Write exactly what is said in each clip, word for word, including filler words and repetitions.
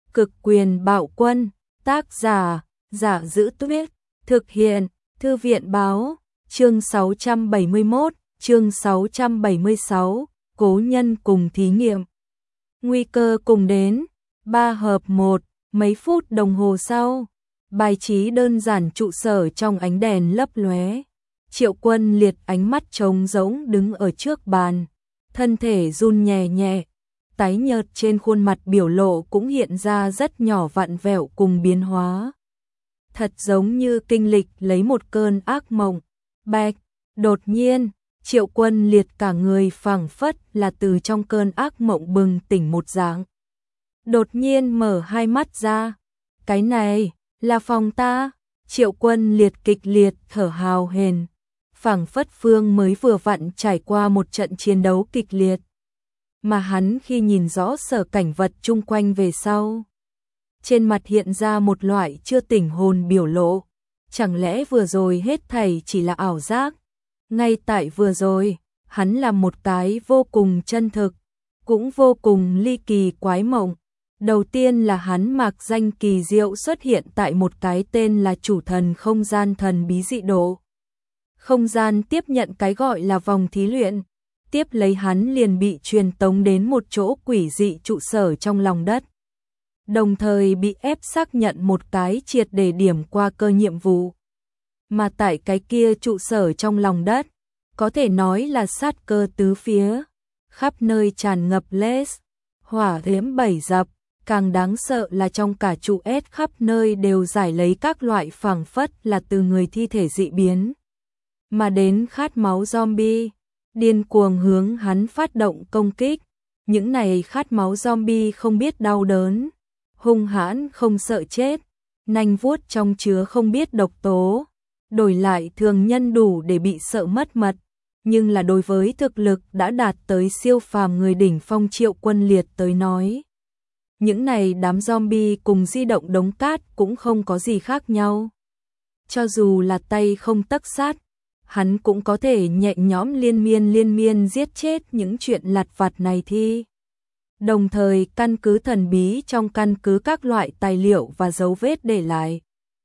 Cực quyền bạo quân, tác giả, Giả Giữ Tuyết, thực hiện, Thư viện báo, chương sáu trăm bảy mươi mốt, chương sáu trăm bảy mươi sáu, cố nhân cùng thí nghiệm. Nguy cơ cùng đến, ba hợp một, mấy phút đồng hồ sau, bài trí đơn giản trụ sở trong ánh đèn lấp lóe. Triệu Quân Liệt ánh mắt trống rỗng đứng ở trước bàn, thân thể run nhẹ nhẹ, tái nhợt trên khuôn mặt biểu lộ cũng hiện ra rất nhỏ vặn vẹo cùng biến hóa. Thật giống như kinh lịch lấy một cơn ác mộng. Bạch, đột nhiên, Triệu Quân Liệt cả người phảng phất là từ trong cơn ác mộng bừng tỉnh một dạng. Đột nhiên mở hai mắt ra. Cái này, là phòng ta. Triệu Quân Liệt kịch liệt thở hào hển, phảng phất Phương mới vừa vặn trải qua một trận chiến đấu kịch liệt. Mà hắn khi nhìn rõ sở cảnh vật chung quanh về sau, trên mặt hiện ra một loại chưa tỉnh hồn biểu lộ. Chẳng lẽ vừa rồi hết thảy chỉ là ảo giác? Ngay tại vừa rồi, hắn làm một cái vô cùng chân thực, cũng vô cùng ly kỳ quái mộng. Đầu tiên là hắn mạc danh kỳ diệu xuất hiện tại một cái tên là chủ thần không gian thần bí dị độ. Không gian tiếp nhận cái gọi là vòng thí luyện, tiếp lấy hắn liền bị truyền tống đến một chỗ quỷ dị trụ sở trong lòng đất. Đồng thời bị ép xác nhận một cái triệt để điểm qua cơ nhiệm vụ. Mà tại cái kia trụ sở trong lòng đất, có thể nói là sát cơ tứ phía, khắp nơi tràn ngập lết, hỏa diễm bảy dập, càng đáng sợ là trong cả trụ S khắp nơi đều giải lấy các loại phảng phất là từ người thi thể dị biến. Mà đến khát máu zombie, điên cuồng hướng hắn phát động công kích. Những này khát máu zombie không biết đau đớn, hung hãn không sợ chết, nanh vuốt trong chứa không biết độc tố, đổi lại thường nhân đủ để bị sợ mất mật, nhưng là đối với thực lực đã đạt tới siêu phàm người đỉnh phong Triệu Quân Liệt tới nói, những này đám zombie cùng di động đống cát cũng không có gì khác nhau. Cho dù là tay không tấc sát, hắn cũng có thể nhẹ nhõm liên miên liên miên giết chết những chuyện lặt vặt này thi. Đồng thời căn cứ thần bí trong căn cứ các loại tài liệu và dấu vết để lại,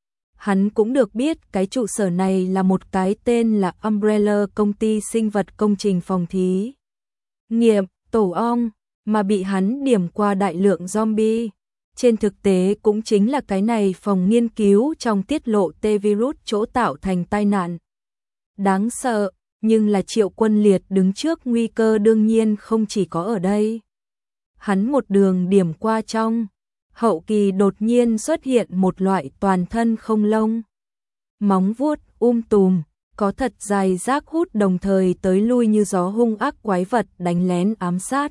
hắn cũng được biết cái trụ sở này là một cái tên là Umbrella công ty sinh vật công trình phòng thí nghiệm tổ ong, mà bị hắn điểm qua đại lượng zombie. Trên thực tế cũng chính là cái này phòng nghiên cứu trong tiết lộ T-virus chỗ tạo thành tai nạn. Đáng sợ, nhưng là Triệu Quân Liệt đứng trước nguy cơ đương nhiên không chỉ có ở đây. Hắn một đường điểm qua trong, hậu kỳ đột nhiên xuất hiện một loại toàn thân không lông, móng vuốt um tùm, có thật dài rác hút đồng thời tới lui như gió hung ác quái vật đánh lén ám sát,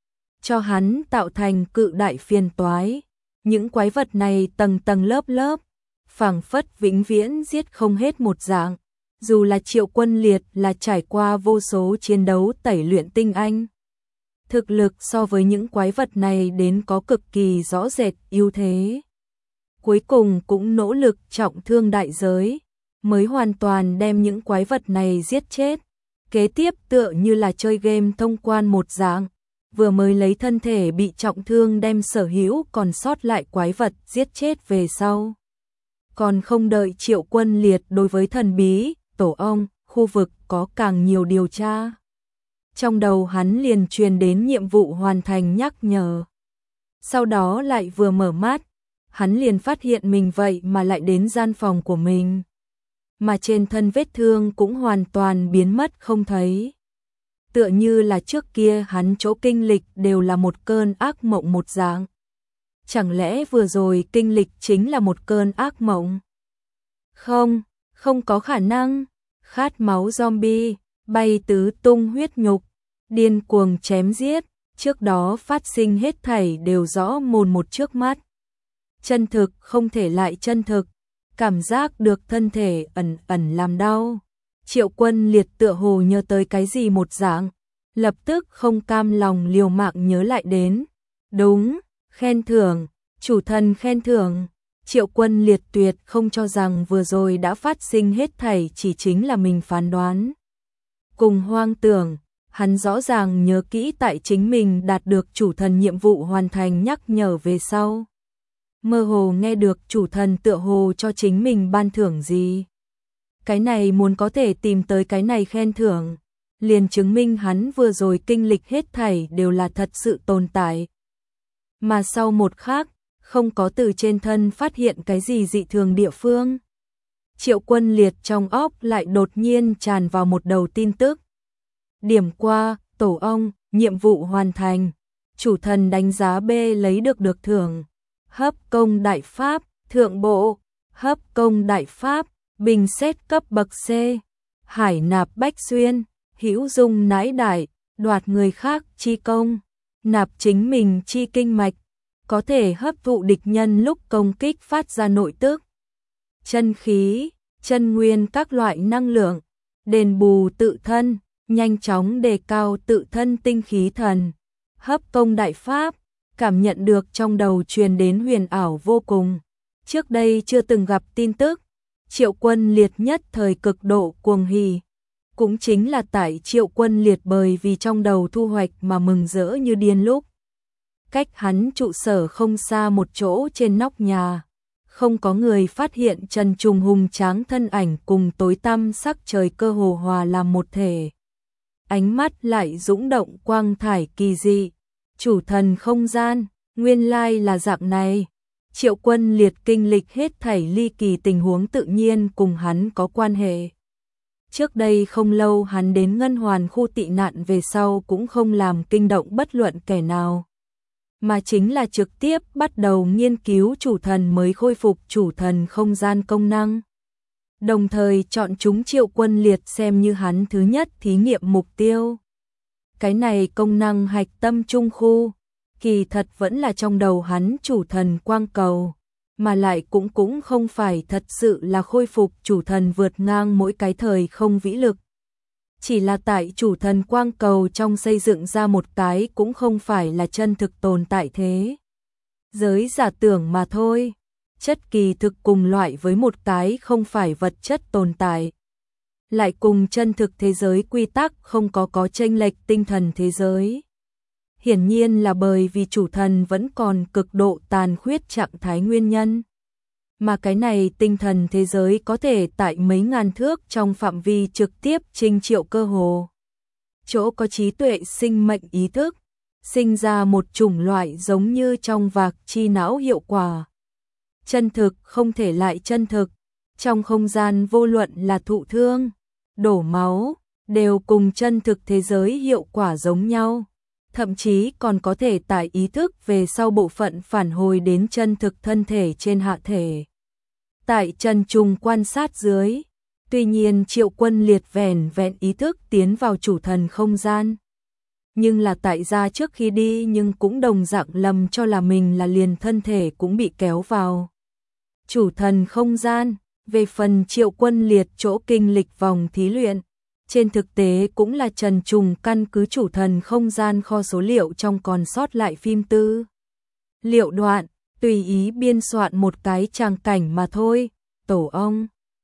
cho hắn tạo thành cự đại phiền toái. Những quái vật này tầng tầng lớp lớp, phảng phất vĩnh viễn giết không hết một dạng. Dù là Triệu Quân Liệt là trải qua vô số chiến đấu tẩy luyện tinh anh, thực lực so với những quái vật này đến có cực kỳ rõ rệt ưu thế. Cuối cùng cũng nỗ lực trọng thương đại giới, mới hoàn toàn đem những quái vật này giết chết. Kế tiếp tựa như là chơi game thông quan một dạng, vừa mới lấy thân thể bị trọng thương đem sở hữu còn sót lại quái vật giết chết về sau. Còn không đợi Triệu Quân Liệt đối với thần bí tổ ong khu vực có càng nhiều điều tra, trong đầu hắn liền truyền đến nhiệm vụ hoàn thành nhắc nhở. Sau đó lại vừa mở mắt, hắn liền phát hiện mình vậy mà lại đến gian phòng của mình, mà trên thân vết thương cũng hoàn toàn biến mất không thấy. Tựa như là trước kia hắn chỗ kinh lịch đều là một cơn ác mộng một dạng. Chẳng lẽ vừa rồi kinh lịch chính là một cơn ác mộng? Không, không có khả năng. Khát máu zombie, bay tứ tung huyết nhục, điên cuồng chém giết, trước đó phát sinh hết thảy đều rõ mồn một trước mắt. Chân thực không thể lại chân thực, cảm giác được thân thể ẩn ẩn làm đau. Triệu Quân Liệt tựa hồ nhớ tới cái gì một dạng, lập tức không cam lòng liều mạng nhớ lại đến. Đúng, khen thưởng, chủ thần khen thưởng. Triệu Quân Liệt tuyệt không cho rằng vừa rồi đã phát sinh hết thảy chỉ chính là mình phán đoán. Cùng hoang tưởng, hắn rõ ràng nhớ kỹ tại chính mình đạt được chủ thần nhiệm vụ hoàn thành nhắc nhở về sau. mơ hồ nghe được chủ thần tựa hồ cho chính mình ban thưởng gì. Cái này muốn có thể tìm tới cái này khen thưởng, liền chứng minh hắn vừa rồi kinh lịch hết thảy đều là thật sự tồn tại. Mà sau một khắc, không có từ trên thân phát hiện cái gì dị thường địa phương. Triệu Quân Liệt trong óc lại đột nhiên tràn vào một đầu tin tức. Điểm qua, tổ ong, nhiệm vụ hoàn thành. Chủ thần đánh giá B lấy được được thưởng. Hấp công đại pháp, thượng bộ. Hấp công đại pháp, bình xét cấp bậc C. Hải nạp bách xuyên, hữu dung nãi đại, đoạt người khác chi công. Nạp chính mình chi kinh mạch. Có thể hấp thụ địch nhân lúc công kích phát ra nội tức. Chân khí, chân nguyên các loại năng lượng. Đền bù tự thân, nhanh chóng đề cao tự thân tinh khí thần. Hấp công đại pháp, cảm nhận được trong đầu truyền đến huyền ảo vô cùng. Trước đây chưa từng gặp tin tức, Triệu Quân Liệt nhất thời cực độ cuồng hỉ. Cũng chính là tại Triệu Quân Liệt bởi vì trong đầu thu hoạch mà mừng rỡ như điên lúc. Cách hắn trụ sở không xa một chỗ trên nóc nhà, không có người phát hiện Trần Trùng hùng tráng thân ảnh cùng tối tăm sắc trời cơ hồ hòa làm một thể. Ánh mắt lại dũng động quang thải kỳ dị. Chủ thần không gian, nguyên lai là dạng này. Triệu Quân Liệt kinh lịch hết thảy ly kỳ tình huống tự nhiên cùng hắn có quan hệ. Trước đây không lâu hắn đến Ngân Hoàn khu tị nạn về sau cũng không làm kinh động bất luận kẻ nào. Mà chính là trực tiếp bắt đầu nghiên cứu chủ thần mới khôi phục chủ thần không gian công năng. Đồng thời chọn chúng Triệu Quân Liệt xem như hắn thứ nhất thí nghiệm mục tiêu. Cái này công năng hạch tâm trung khu, kỳ thật vẫn là trong đầu hắn chủ thần quang cầu, mà lại cũng cũng không phải thật sự là khôi phục chủ thần vượt ngang mỗi cái thời không vĩ lực. Chỉ là tại chủ thần quang cầu trong xây dựng ra một cái cũng không phải là chân thực tồn tại thế giới giả tưởng mà thôi. Chất kỳ thực cùng loại với một cái không phải vật chất tồn tại. Lại cùng chân thực thế giới quy tắc không có có chênh lệch tinh thần thế giới. Hiển nhiên là bởi vì chủ thần vẫn còn cực độ tàn khuyết trạng thái nguyên nhân. Mà cái này tinh thần thế giới có thể tại mấy ngàn thước trong phạm vi trực tiếp trình triệu cơ hồ. Chỗ có trí tuệ sinh mệnh ý thức, sinh ra một chủng loại giống như trong vạc chi não hiệu quả. Chân thực không thể lại chân thực, trong không gian vô luận là thụ thương, đổ máu, đều cùng chân thực thế giới hiệu quả giống nhau. Thậm chí còn có thể tải ý thức về sau bộ phận phản hồi đến chân thực thân thể trên hạ thể. Tại Trần Trùng quan sát dưới, tuy nhiên Triệu Quân Liệt vẻn vẹn ý thức tiến vào chủ thần không gian. Nhưng là tại ra trước khi đi nhưng cũng đồng dạng lầm cho là mình là liền thân thể cũng bị kéo vào. Chủ thần không gian, về phần Triệu Quân Liệt chỗ kinh lịch vòng thí luyện. Trên thực tế cũng là Trần Trùng căn cứ chủ thần không gian kho số liệu trong còn sót lại phim tư. Liệu đoạn, tùy ý biên soạn một cái tràng cảnh mà thôi, tổ ong.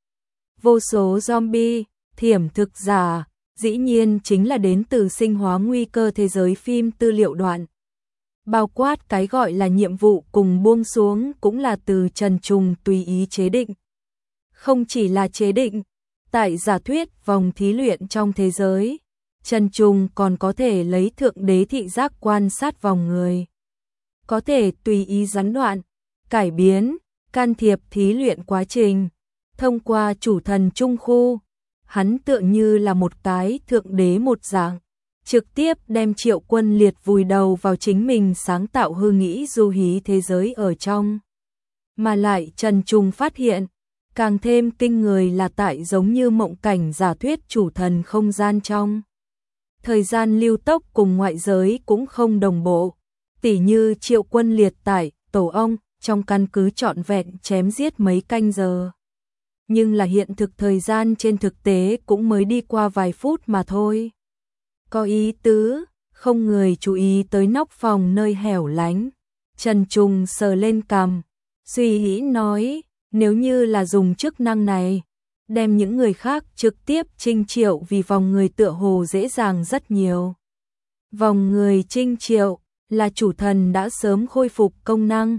Vô số zombie, thiểm thực giả, dĩ nhiên chính là đến từ sinh hóa nguy cơ thế giới phim tư liệu đoạn. Bao quát cái gọi là nhiệm vụ cùng buông xuống cũng là từ Trần Trùng tùy ý chế định. Không chỉ là chế định, tại giả thuyết vòng thí luyện trong thế giới, Trần Trùng còn có thể lấy thượng đế thị giác quan sát vòng người. Có thể tùy ý gián đoạn, cải biến, can thiệp thí luyện quá trình. Thông qua chủ thần trung khu, hắn tựa như là một cái thượng đế một dạng, trực tiếp đem Triệu Quân Liệt vùi đầu vào chính mình sáng tạo hư nghĩ du hí thế giới ở trong. Mà lại Trần Trùng phát hiện, càng thêm kinh người là tại giống như mộng cảnh giả thuyết chủ thần không gian trong. Thời gian lưu tốc cùng ngoại giới cũng không đồng bộ, tỉ như Triệu Quân Liệt tại tổ ong trong căn cứ trọn vẹn chém giết mấy canh giờ. Nhưng là hiện thực thời gian trên thực tế cũng mới đi qua vài phút mà thôi. Có ý tứ, không người chú ý tới nóc phòng nơi hẻo lánh. Trần Trùng sờ lên cằm, suy nghĩ nói, nếu như là dùng chức năng này, đem những người khác trực tiếp trinh triệu vì vòng người tựa hồ dễ dàng rất nhiều. Vòng người trinh triệu là chủ thần đã sớm khôi phục công năng,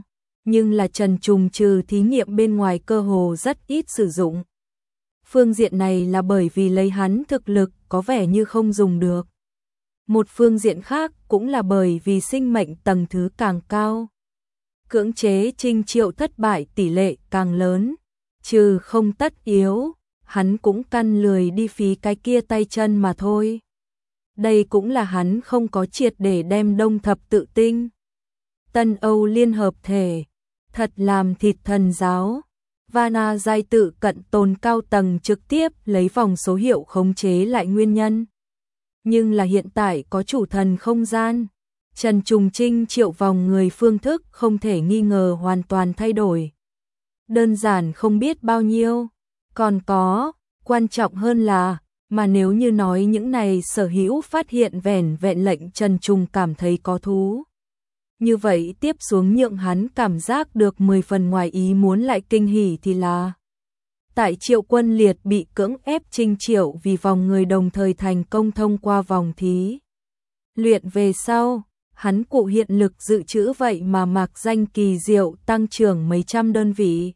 nhưng là Trần Trùng trừ thí nghiệm bên ngoài cơ hồ rất ít sử dụng. Phương diện này là bởi vì lấy hắn thực lực có vẻ như không dùng được. Một phương diện khác cũng là bởi vì sinh mệnh tầng thứ càng cao. Cưỡng chế Trinh Triệu thất bại tỷ lệ càng lớn, trừ không tất yếu, hắn cũng căn lười đi phí cái kia tay chân mà thôi. Đây cũng là hắn không có triệt để đem Đông Thập Tự Tinh, Tân Âu liên hợp thể, thật làm thịt thần giáo. Vana giai tự cận tồn cao tầng trực tiếp lấy vòng số hiệu khống chế lại nguyên nhân. Nhưng là hiện tại có chủ thần không gian, Trần Trùng Trinh Triệu vòng người phương thức không thể nghi ngờ hoàn toàn thay đổi. Đơn giản không biết bao nhiêu, còn có, quan trọng hơn là, mà nếu như nói những này sở hữu phát hiện vẻn vẹn lệnh Trần Trùng cảm thấy có thú. Như vậy tiếp xuống nhượng hắn cảm giác được mười phần ngoài ý muốn lại kinh hỉ thì là tại Triệu Quân Liệt bị cưỡng ép Trinh Triệu vì vòng người đồng thời thành công thông qua vòng thí luyện về sau, hắn cụ hiện lực dự trữ vậy mà mạc danh kỳ diệu tăng trưởng mấy trăm đơn vị.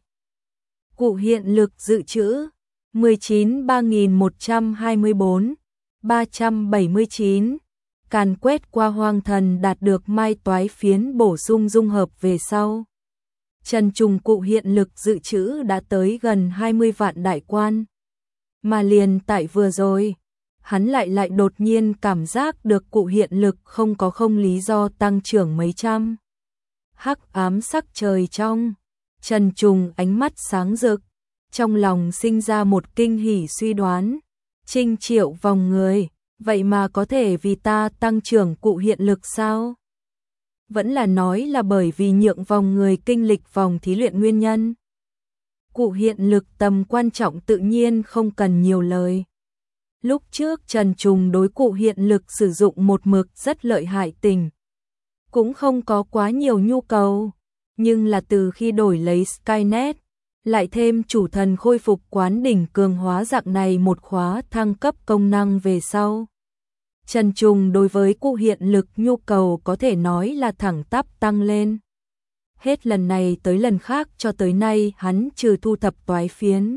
Cụ hiện lực dự trữ mười chín ba nghìn một trăm hai mươi bốn, ba trăm bảy mươi chín. Càn quét qua hoang thần đạt được mai toái phiến bổ sung dung hợp về sau. Trần Trùng cụ hiện lực dự trữ đã tới gần hai mươi vạn đại quan. Mà liền tại vừa rồi, hắn lại lại đột nhiên cảm giác được cụ hiện lực không có không lý do tăng trưởng mấy trăm. Hắc ám sắc trời trong, Trần Trùng ánh mắt sáng rực, trong lòng sinh ra một kinh hỉ suy đoán. Trinh Triệu vòng người, vậy mà có thể vì ta tăng trưởng cụ hiện lực sao? Vẫn là nói là bởi vì nhượng vòng người kinh lịch vòng thí luyện nguyên nhân. Cụ hiện lực tầm quan trọng tự nhiên không cần nhiều lời. Lúc trước Trần Trùng đối cụ hiện lực sử dụng một mực rất lợi hại tình. Cũng không có quá nhiều nhu cầu, nhưng là từ khi đổi lấy Skynet, lại thêm chủ thần khôi phục quán đỉnh cường hóa dạng này một khóa thăng cấp công năng về sau. Trần Trùng đối với cụ hiện lực nhu cầu có thể nói là thẳng tắp tăng lên. Hết lần này tới lần khác cho tới nay hắn trừ thu thập toái phiến.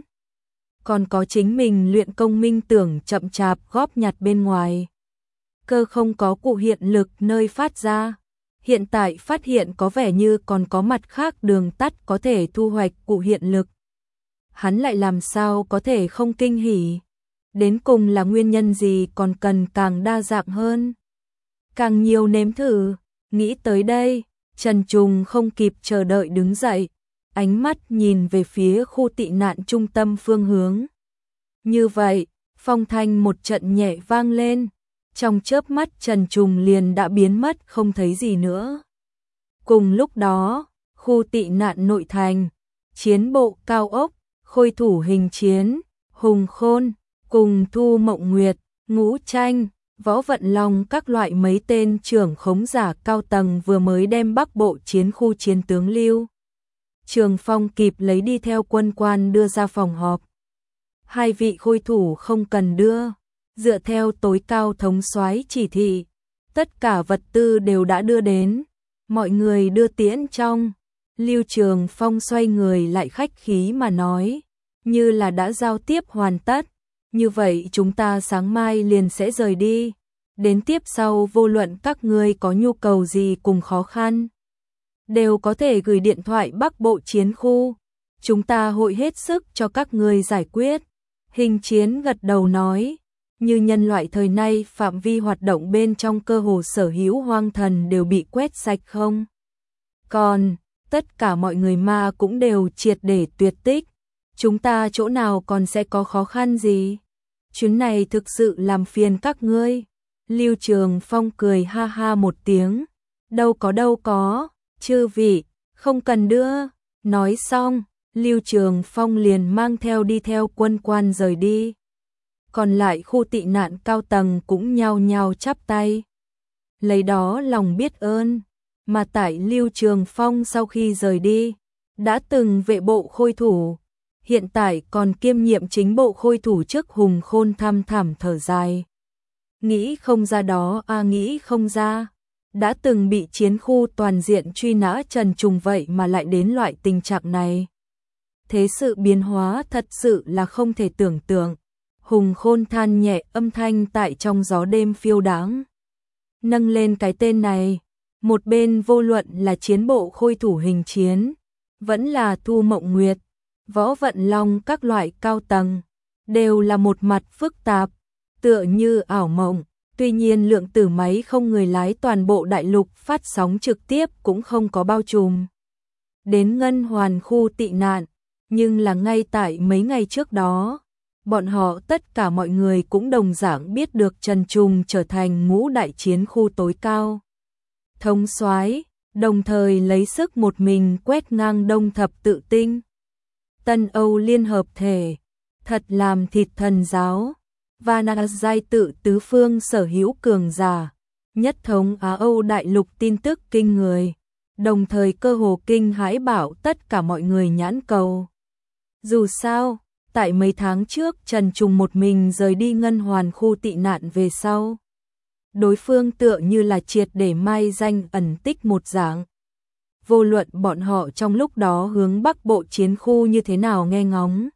Còn có chính mình luyện công minh tưởng chậm chạp góp nhặt bên ngoài. Cơ không có cụ hiện lực nơi phát ra. Hiện tại phát hiện có vẻ như còn có mặt khác đường tắt có thể thu hoạch cụ hiện lực. Hắn lại làm sao có thể không kinh hỉ. Đến cùng là nguyên nhân gì còn cần càng đa dạng hơn. Càng nhiều nếm thử, nghĩ tới đây, Trần Trùng không kịp chờ đợi đứng dậy, ánh mắt nhìn về phía khu tị nạn trung tâm phương hướng. Như vậy, phong thanh một trận nhẹ vang lên, trong chớp mắt Trần Trùng liền đã biến mất không thấy gì nữa. Cùng lúc đó, khu tị nạn nội thành, chiến bộ cao ốc, khôi thủ hình chiến, hùng khôn, cùng Thu Mộng Nguyệt, Ngũ Tranh, Võ Vận Long các loại mấy tên trưởng khống giả cao tầng vừa mới đem Bắc Bộ chiến khu chiến tướng Lưu Trường Phong kịp lấy đi theo quân quan đưa ra phòng họp. Hai vị khôi thủ không cần đưa, dựa theo tối cao thống soái chỉ thị, tất cả vật tư đều đã đưa đến, mọi người đưa tiễn trong. Lưu Trường Phong xoay người lại khách khí mà nói, như là đã giao tiếp hoàn tất. Như vậy chúng ta sáng mai liền sẽ rời đi. Đến tiếp sau vô luận các ngươi có nhu cầu gì cùng khó khăn, đều có thể gửi điện thoại Bắc Bộ chiến khu. Chúng ta hội hết sức cho các ngươi giải quyết. Hình chiến gật đầu nói, như nhân loại thời nay phạm vi hoạt động bên trong cơ hồ sở hữu hoang thần đều bị quét sạch không? Còn, tất cả mọi người ma cũng đều triệt để tuyệt tích. Chúng ta chỗ nào còn sẽ có khó khăn gì? Chuyến này thực sự làm phiền các ngươi. Lưu Trường Phong cười ha ha một tiếng. Đâu có đâu có, chư vị, không cần đưa. Nói xong, Lưu Trường Phong liền mang theo đi theo quân quan rời đi. Còn lại khu tị nạn cao tầng cũng nhao nhao chắp tay. Lấy đó lòng biết ơn. Mà tại Lưu Trường Phong sau khi rời đi, đã từng vệ bộ khôi thủ, hiện tại còn kiêm nhiệm chính bộ khôi thủ trước Hùng Khôn thăm thẳm thở dài. Nghĩ không ra đó a à, nghĩ không ra. Đã từng bị chiến khu toàn diện truy nã Trần Trùng vậy mà lại đến loại tình trạng này. Thế sự biến hóa thật sự là không thể tưởng tượng. Hùng Khôn than nhẹ, âm thanh tại trong gió đêm phiêu đáng. Nâng lên cái tên này, một bên vô luận là chiến bộ khôi thủ hình chiến, vẫn là Thu Mộng Nguyệt, Võ Vận Long các loại cao tầng, đều là một mặt phức tạp, tựa như ảo mộng. Tuy nhiên lượng tử máy không người lái toàn bộ đại lục phát sóng trực tiếp cũng không có bao trùm đến Ngân Hoàn khu tị nạn, nhưng là ngay tại mấy ngày trước đó, bọn họ tất cả mọi người cũng đồng dạng biết được Trần Trùng trở thành ngũ đại chiến khu tối cao thống soái, đồng thời lấy sức một mình quét ngang Đông Thập Tự Tinh. Tân Âu liên hợp thể, thật làm thịt thần giáo, và là giai tự tứ phương sở hữu cường giả, nhất thống Á Âu đại lục tin tức kinh người, đồng thời cơ hồ kinh hãi bảo tất cả mọi người nhãn cầu. Dù sao, tại mấy tháng trước Trần Trùng một mình rời đi Ngân Hoàn khu tị nạn về sau. Đối phương tựa như là triệt để mai danh ẩn tích một dạng. Vô luận bọn họ trong lúc đó hướng Bắc Bộ chiến khu như thế nào nghe ngóng,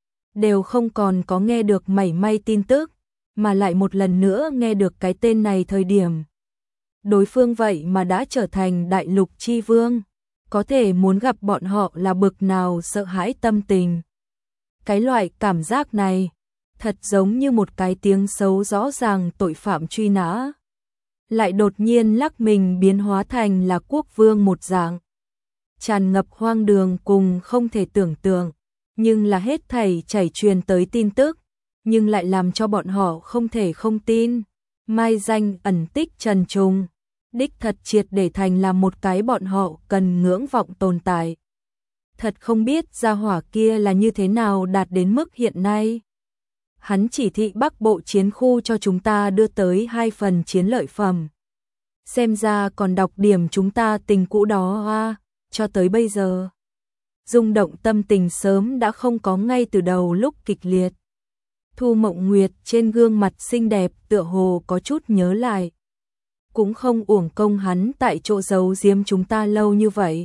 đều không còn có nghe được mảy may tin tức, mà lại một lần nữa nghe được cái tên này thời điểm. Đối phương vậy mà đã trở thành đại lục chi vương, có thể muốn gặp bọn họ là bực nào sợ hãi tâm tình. Cái loại cảm giác này, thật giống như một cái tiếng xấu rõ ràng tội phạm truy nã. Lại đột nhiên lắc mình biến hóa thành là quốc vương một dạng. Tràn ngập hoang đường cùng không thể tưởng tượng, nhưng là hết thảy chảy truyền tới tin tức, nhưng lại làm cho bọn họ không thể không tin. Mai danh ẩn tích Trần Trùng, đích thật triệt để thành là một cái bọn họ cần ngưỡng vọng tồn tại. Thật không biết gia hỏa kia là như thế nào đạt đến mức hiện nay. Hắn chỉ thị Bắc Bộ chiến khu cho chúng ta đưa tới hai phần chiến lợi phẩm. Xem ra còn đọc điểm chúng ta tình cũ đó à, cho tới bây giờ. Rung động tâm tình sớm đã không có ngay từ đầu lúc kịch liệt. Thu Mộng Nguyệt trên gương mặt xinh đẹp tựa hồ có chút nhớ lại. Cũng không uổng công hắn tại chỗ giấu giếm chúng ta lâu như vậy.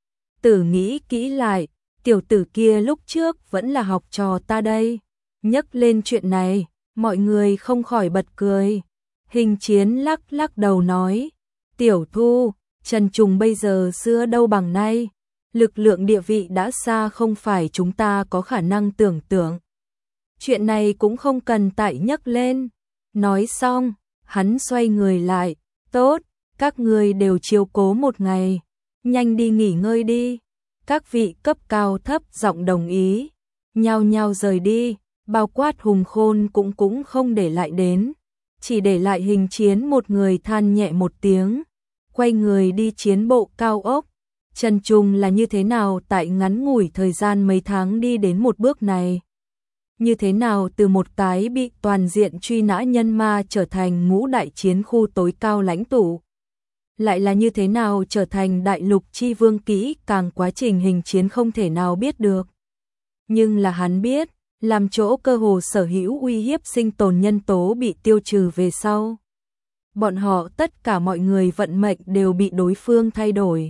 Tử nghĩ kỹ lại, tiểu tử kia lúc trước vẫn là học trò ta đây. Nhắc lên chuyện này, mọi người không khỏi bật cười. Hình chiến lắc lắc đầu nói, tiểu Thu, Trần Trùng bây giờ xưa đâu bằng nay. Lực lượng địa vị đã xa không phải chúng ta có khả năng tưởng tượng. Chuyện này cũng không cần tại nhắc lên. Nói xong, hắn xoay người lại, tốt, các người đều chiếu cố một ngày. Nhanh đi nghỉ ngơi đi. Các vị cấp cao thấp giọng đồng ý, nhao nhao rời đi, bao quát Hùng Khôn cũng cũng không để lại đến, chỉ để lại hình chiến một người than nhẹ một tiếng, quay người đi chiến bộ cao ốc. Trần Trùng là như thế nào tại ngắn ngủi thời gian mấy tháng đi đến một bước này? Như thế nào từ một cái bị toàn diện truy nã nhân ma trở thành ngũ đại chiến khu tối cao lãnh tụ? Lại là như thế nào trở thành đại lục chi vương kỹ càng quá trình hình chiến không thể nào biết được. Nhưng là hắn biết, làm chỗ cơ hồ sở hữu uy hiếp sinh tồn nhân tố bị tiêu trừ về sau. Bọn họ tất cả mọi người vận mệnh đều bị đối phương thay đổi.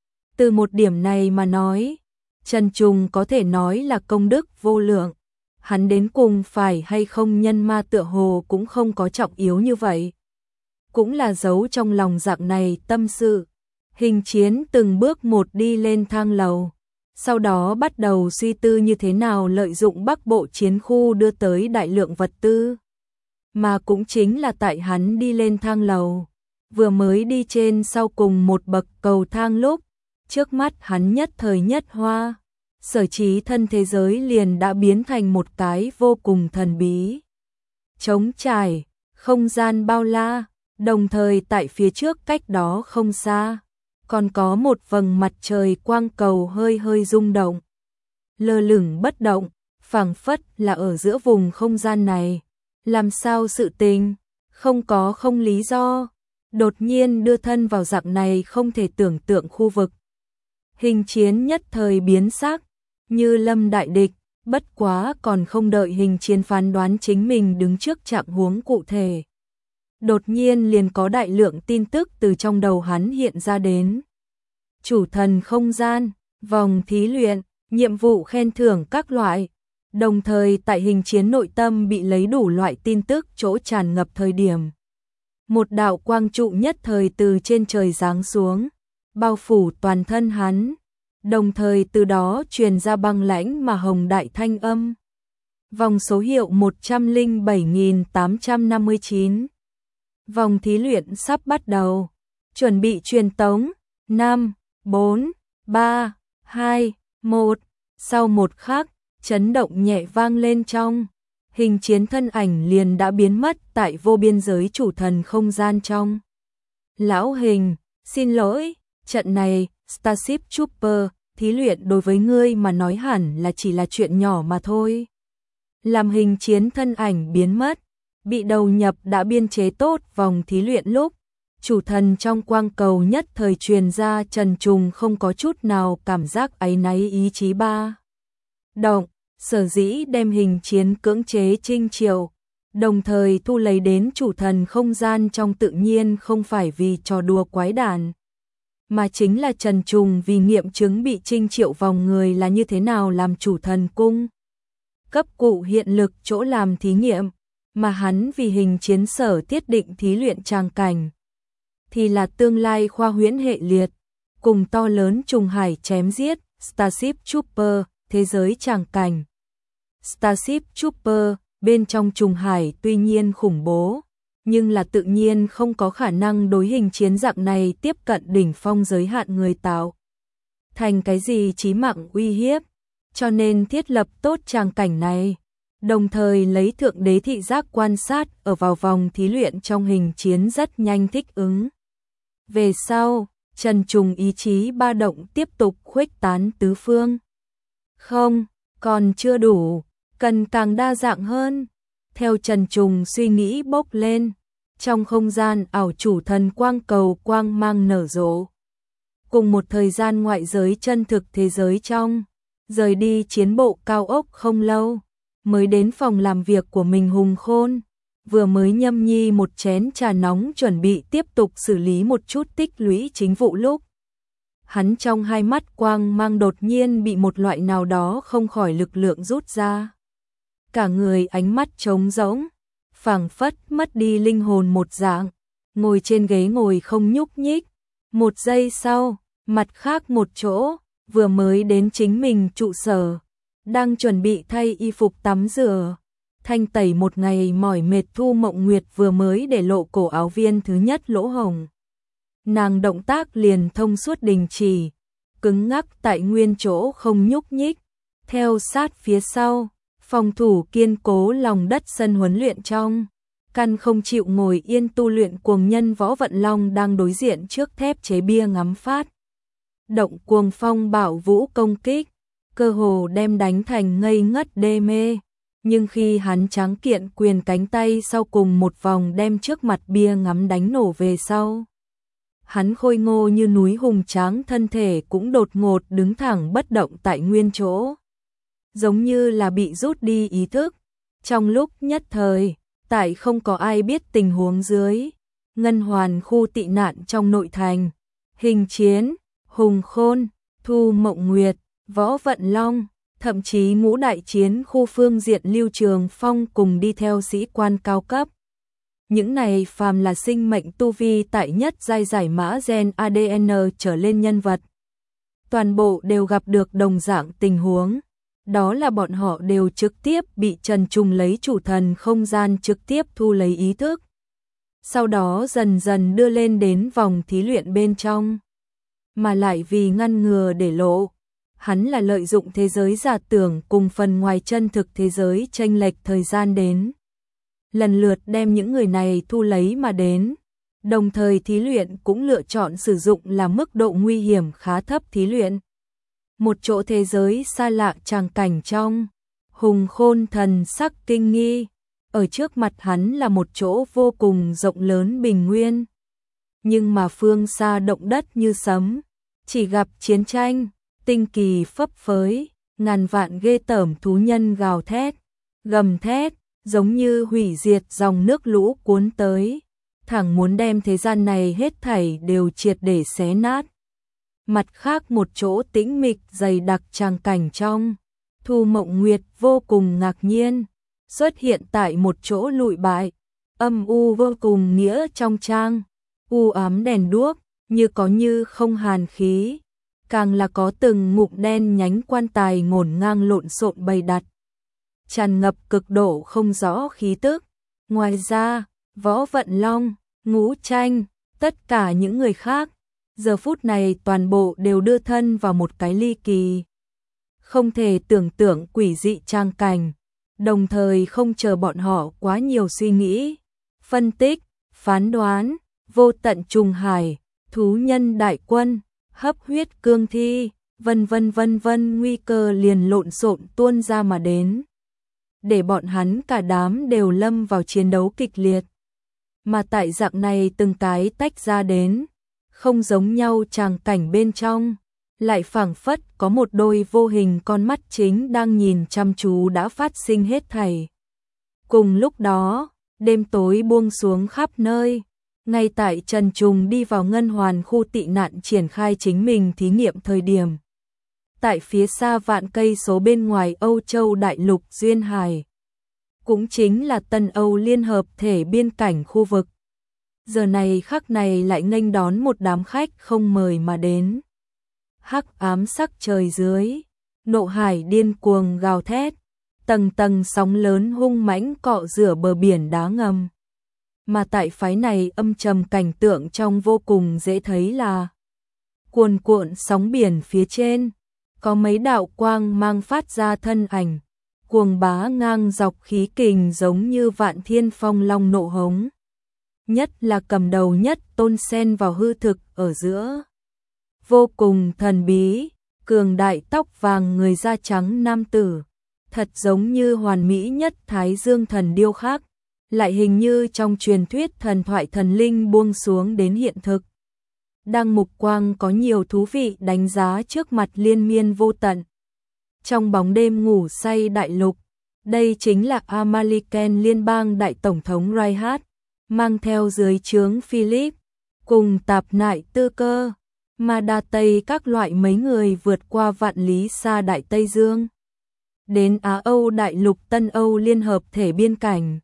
Từ một điểm này mà nói, Trần Trùng có thể nói là công đức vô lượng. Hắn đến cùng phải hay không nhân ma tựa hồ cũng không có trọng yếu như vậy. Cũng là giấu trong lòng dạng này tâm sự. Hình chiến từng bước một đi lên thang lầu. Sau đó bắt đầu suy tư như thế nào lợi dụng Bắc Bộ chiến khu đưa tới đại lượng vật tư. Mà cũng chính là tại hắn đi lên thang lầu. Vừa mới đi trên sau cùng một bậc cầu thang lúc. Trước mắt hắn nhất thời nhất hoa. Sở trí thân thế giới liền đã biến thành một cái vô cùng thần bí. Trống trải, không gian bao la. Đồng thời tại phía trước cách đó không xa, còn có một vầng mặt trời quang cầu hơi hơi rung động. Lơ lửng bất động, phảng phất là ở giữa vùng không gian này. Làm sao sự tình, không có không lý do, đột nhiên đưa thân vào dạng này không thể tưởng tượng khu vực. Hình chiến nhất thời biến sắc, như lâm đại địch, bất quá còn không đợi hình chiến phán đoán chính mình đứng trước trạng huống cụ thể. Đột nhiên liền có đại lượng tin tức từ trong đầu hắn hiện ra đến. Chủ thần không gian, vòng thí luyện, nhiệm vụ khen thưởng các loại. Đồng thời tại hình chiến nội tâm bị lấy đủ loại tin tức chỗ tràn ngập thời điểm. Một đạo quang trụ nhất thời từ trên trời giáng xuống, bao phủ toàn thân hắn. Đồng thời từ đó truyền ra băng lãnh mà hồng đại thanh âm. Vòng số hiệu một trăm lẻ bảy nghìn tám trăm năm mươi chín. Vòng thí luyện sắp bắt đầu. Chuẩn bị truyền tống. năm, bốn, ba, hai, một. Sau một khắc, chấn động nhẹ vang lên trong. Hình chiến thân ảnh liền đã biến mất tại vô biên giới chủ thần không gian trong. Lão Hình, xin lỗi, trận này, Starship Trooper, thí luyện đối với ngươi mà nói hẳn là chỉ là chuyện nhỏ mà thôi. Làm hình chiến thân ảnh biến mất, bị đầu nhập đã biên chế tốt vòng thí luyện lúc, chủ thần trong quang cầu nhất thời truyền ra trần trùng không có chút nào cảm giác áy náy ý chí ba. Động, sở dĩ đem hình chiến cưỡng chế trinh triệu, đồng thời thu lấy đến chủ thần không gian trong tự nhiên không phải vì trò đùa quái đản, mà chính là trần trùng vì nghiệm chứng bị trinh triệu vòng người là như thế nào làm chủ thần cung. Cấp cụ hiện lực chỗ làm thí nghiệm, mà hắn vì hình chiến sở thiết định thí luyện tràng cảnh, thì là tương lai khoa huyễn hệ liệt, cùng to lớn trùng hải chém giết, Starship Trooper, thế giới tràng cảnh. Starship Trooper, bên trong trùng hải tuy nhiên khủng bố, nhưng là tự nhiên không có khả năng đối hình chiến dạng này tiếp cận đỉnh phong giới hạn người tạo. Thành cái gì chí mạng uy hiếp, cho nên thiết lập tốt tràng cảnh này, đồng thời lấy thượng đế thị giác quan sát ở vào vòng thí luyện trong hình chiến rất nhanh thích ứng. Về sau, trần trùng ý chí ba động tiếp tục khuếch tán tứ phương. Không, còn chưa đủ, cần càng đa dạng hơn. Theo trần trùng suy nghĩ bốc lên, trong không gian ảo chủ thần quang cầu quang mang nở rộ. Cùng một thời gian ngoại giới chân thực thế giới trong, rời đi chiến bộ cao ốc không lâu, mới đến phòng làm việc của mình Hùng Khôn, vừa mới nhâm nhi một chén trà nóng chuẩn bị tiếp tục xử lý một chút tích lũy chính vụ lúc. Hắn trong hai mắt quang mang đột nhiên bị một loại nào đó không khỏi lực lượng rút ra. Cả người ánh mắt trống rỗng, phảng phất mất đi linh hồn một dạng, ngồi trên ghế ngồi không nhúc nhích. Một giây sau, mặt khác một chỗ, vừa mới đến chính mình trụ sở, đang chuẩn bị thay y phục tắm rửa, thanh tẩy một ngày mỏi mệt Thu Mộng Nguyệt vừa mới để lộ cổ áo viên thứ nhất lỗ hồng. Nàng động tác liền thông suốt đình chỉ, cứng ngắc tại nguyên chỗ không nhúc nhích, theo sát phía sau, phòng thủ kiên cố lòng đất sân huấn luyện trong. Căn không chịu ngồi yên tu luyện cuồng nhân Võ Vận Long đang đối diện trước thép chế bia ngắm phát. Động cuồng phong bạo vũ công kích, cơ hồ đem đánh thành ngây ngất đê mê. Nhưng khi hắn tráng kiện quyền cánh tay sau cùng một vòng đem trước mặt bia ngắm đánh nổ về sau, hắn khôi ngô như núi hùng tráng thân thể cũng đột ngột đứng thẳng bất động tại nguyên chỗ. Giống như là bị rút đi ý thức. Trong lúc nhất thời, tại không có ai biết tình huống dưới, Ngân Hoàn khu tị nạn trong nội thành, hình chiến, Hùng Khôn, Thu Mộng Nguyệt, Võ Vận Long, thậm chí ngũ đại chiến khu phương diện Lưu Trường Phong cùng đi theo sĩ quan cao cấp. Những này phàm là sinh mệnh tu vi tại nhất giai giải mã gen a đê en trở lên nhân vật. Toàn bộ đều gặp được đồng dạng tình huống. Đó là bọn họ đều trực tiếp bị Trần Trùng lấy chủ thần không gian trực tiếp thu lấy ý thức. Sau đó dần dần đưa lên đến vòng thí luyện bên trong. Mà lại vì ngăn ngừa để lộ, hắn là lợi dụng thế giới giả tưởng cùng phần ngoài chân thực thế giới chênh lệch thời gian đến. Lần lượt đem những người này thu lấy mà đến. Đồng thời thí luyện cũng lựa chọn sử dụng là mức độ nguy hiểm khá thấp thí luyện. Một chỗ thế giới xa lạ tràng cảnh trong, Hùng Khôn thần sắc kinh nghi, ở trước mặt hắn là một chỗ vô cùng rộng lớn bình nguyên. Nhưng mà phương xa động đất như sấm, chỉ gặp chiến tranh, tinh kỳ phấp phới, ngàn vạn ghê tởm thú nhân gào thét, gầm thét, giống như hủy diệt dòng nước lũ cuốn tới. thẳng muốn đem thế gian này hết thảy đều triệt để xé nát. Mặt khác một chỗ tĩnh mịch dày đặc tràng cảnh trong, Thu Mộng Nguyệt vô cùng ngạc nhiên, xuất hiện tại một chỗ lụi bại, âm u vô cùng nghĩa trong trang, u ám đèn đuốc, như có như không hàn khí, càng là có từng ngụm đen nhánh quan tài ngổn ngang lộn xộn bày đặt, tràn ngập cực độ không rõ khí tức. Ngoài ra, Võ Vận Long, Ngũ Tranh, tất cả những người khác, giờ phút này toàn bộ đều đưa thân vào một cái ly kỳ, không thể tưởng tượng quỷ dị trang cảnh, đồng thời không chờ bọn họ quá nhiều suy nghĩ, phân tích, phán đoán, vô tận trùng hải, thú nhân đại quân, hấp huyết cương thi, vân vân vân vân nguy cơ liền lộn xộn tuôn ra mà đến, để bọn hắn cả đám đều lâm vào chiến đấu kịch liệt. Mà tại dạng này từng cái tách ra đến, không giống nhau tràng cảnh bên trong, lại phảng phất có một đôi vô hình con mắt chính đang nhìn chăm chú đã phát sinh hết thảy. Cùng lúc đó, đêm tối buông xuống khắp nơi, ngay tại Trần Trùng đi vào ngân hoàn khu tị nạn triển khai chính mình thí nghiệm thời điểm. Tại phía xa vạn cây số bên ngoài Âu Châu Đại Lục Duyên Hải, cũng chính là Tân Âu Liên Hợp Thể biên cảnh khu vực. Giờ này khắc này lại nghênh đón một đám khách không mời mà đến. Hắc ám sắc trời dưới, nộ hải điên cuồng gào thét, tầng tầng sóng lớn hung mãnh cọ rửa bờ biển đá ngầm. Mà tại phái này âm trầm cảnh tượng trong vô cùng dễ thấy là cuồn cuộn sóng biển phía trên, có mấy đạo quang mang phát ra thân ảnh, cuồng bá ngang dọc khí kình giống như vạn thiên phong long nộ hống. Nhất là cầm đầu nhất tôn sen vào hư thực ở giữa. Vô cùng thần bí, cường đại tóc vàng người da trắng nam tử, thật giống như hoàn mỹ nhất Thái Dương thần điêu khắc, lại hình như trong truyền thuyết thần thoại thần linh buông xuống đến hiện thực. Đang mục quang có nhiều thú vị đánh giá trước mặt liên miên vô tận. Trong bóng đêm ngủ say đại lục, đây chính là Amaliken liên bang đại tổng thống Reinhardt, mang theo dưới trướng Philip, cùng tạp nại tư cơ, mà đa Tây các loại mấy người vượt qua vạn lý xa Đại Tây Dương. Đến Á Âu Đại Lục Tân Âu Liên Hợp Thể biên cảnh.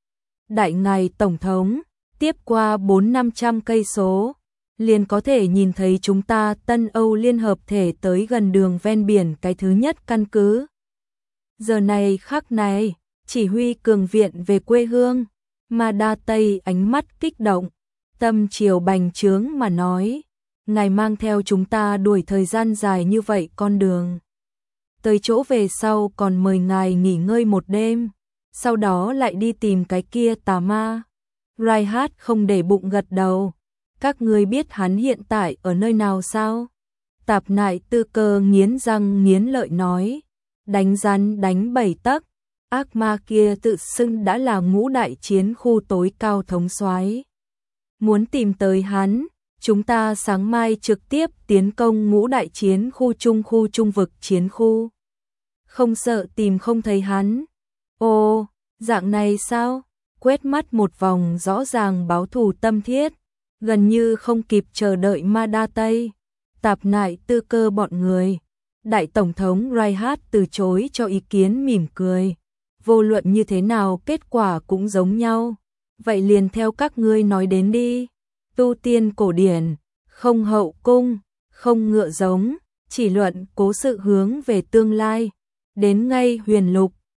Đại ngài Tổng thống, tiếp qua bốn năm trăm cây số, liền có thể nhìn thấy chúng ta Tân Âu Liên Hợp Thể tới gần đường ven biển cái thứ nhất căn cứ. Giờ này khắc này, chỉ huy cường viện về quê hương, mà đa Tây ánh mắt kích động, tâm chiều bành trướng mà nói, ngài mang theo chúng ta đuổi thời gian dài như vậy con đường. Tới chỗ về sau còn mời ngài nghỉ ngơi một đêm, sau đó lại đi tìm cái kia tà ma. Reinhardt không để bụng gật đầu, các ngươi biết hắn hiện tại ở nơi nào sao? Tạp nại tư cơ nghiến răng nghiến lợi nói, đánh rắn đánh bảy tấc, ác ma kia tự xưng đã là ngũ đại chiến khu tối cao thống soái. Muốn tìm tới hắn, chúng ta sáng mai trực tiếp tiến công ngũ đại chiến khu trung khu trung vực chiến khu. Không sợ tìm không thấy hắn. Ồ, dạng này sao? Quét mắt một vòng rõ ràng báo thù tâm thiết, gần như không kịp chờ đợi ma đa Tây. Tạp nại tư cơ bọn người. Đại Tổng thống Reinhardt từ chối cho ý kiến mỉm cười. Vô luận như thế nào kết quả cũng giống nhau. Vậy liền theo các ngươi nói đến đi. Tu tiên cổ điển, không hậu cung, không ngựa giống, chỉ luận cố sự hướng về tương lai. Đến ngay huyền lục,